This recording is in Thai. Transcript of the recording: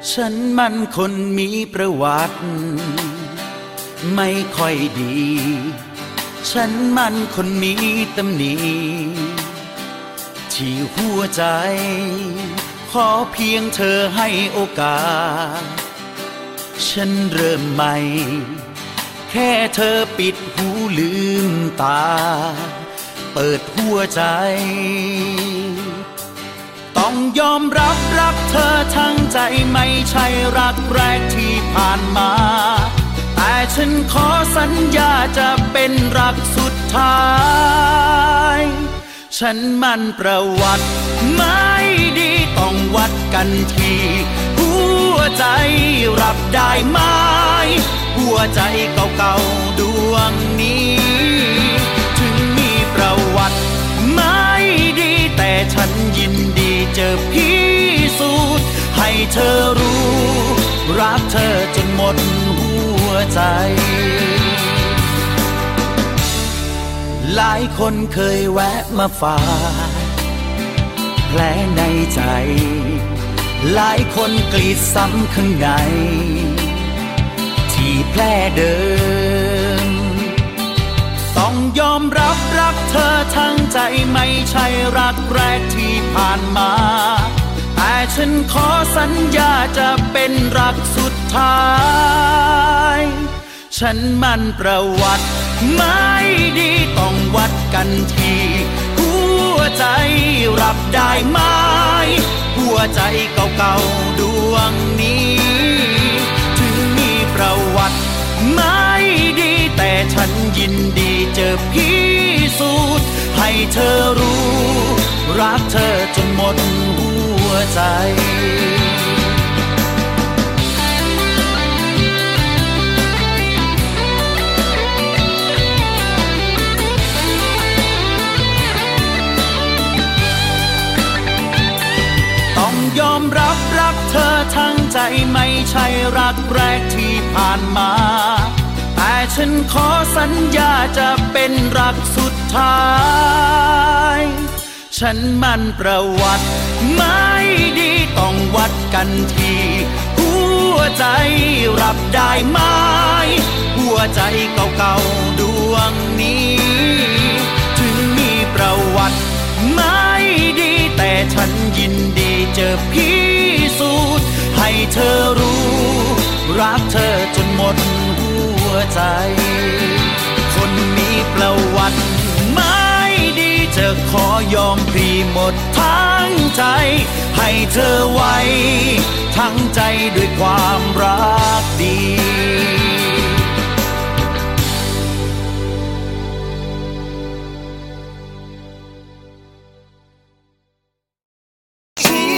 ฉันมันคนมีประวัติไม่ค่อยดีฉันมันคนมีตำหนิที่หัวใจขอเพียงเธอให้โอกาสฉันเริ่มใหม่แค่เธอปิดหูลืมตาเปิดหัวใจต้องยอมรับรักเธอทั้งใจไม่ใช่รักแรกที่ผ่านมาแต่ฉันขอสัญญาจะเป็นรักสุดท้ายฉันมันประวัติไม่ดีต้องวัดกันที่หัวใจรับได้ไหมหัวใจเก่าๆดวงนี้ถึงมีประวัติไม่ดีแต่ฉันยินดีจะพิสูจน์ให้เธอรู้รักเธอจนหมดหัวใจหลายคนเคยแวะมาฝากแผลในใจหลายคนกรีดซ้ำข้างในที่แผลเดิมต้องยอมรับรักเธอทั้งใจไม่ใช่รักแรกที่ผ่านมาแต่ฉันขอสัญญาจะเป็นรักสุดท้ายฉันมันประวัติไม่ดีต้องวัดกันที่หัวใจรับได้ไหมหัวใจเก่าๆดวงนี้ถึงมีประวัติไม่ดีแต่ฉันยินดีจะพิสูจน์ให้เธอรู้รักเธอจนหมดหัวใจต้องยอมรับรักเธอทั้งใจไม่ใช่รักแรกที่ผ่านมาแต่ฉันขอสัญญาจะเป็นรักสุดท้ายฉันมันประวัติไม่ดีต้องวัดกันที่หัวใจรับได้ไหมหัวใจเก่าๆดวงนี้ถึงมีประวัติไม่ดีแต่ฉันยินดีจะพิสูจน์ให้เธอรู้รักเธอจนหมดหัวใจคนมีประวัติไม่ดีจะขอยอมพลีหมดทั้งใจให้เธอไว้ทั้งใจด้วยความรักเดี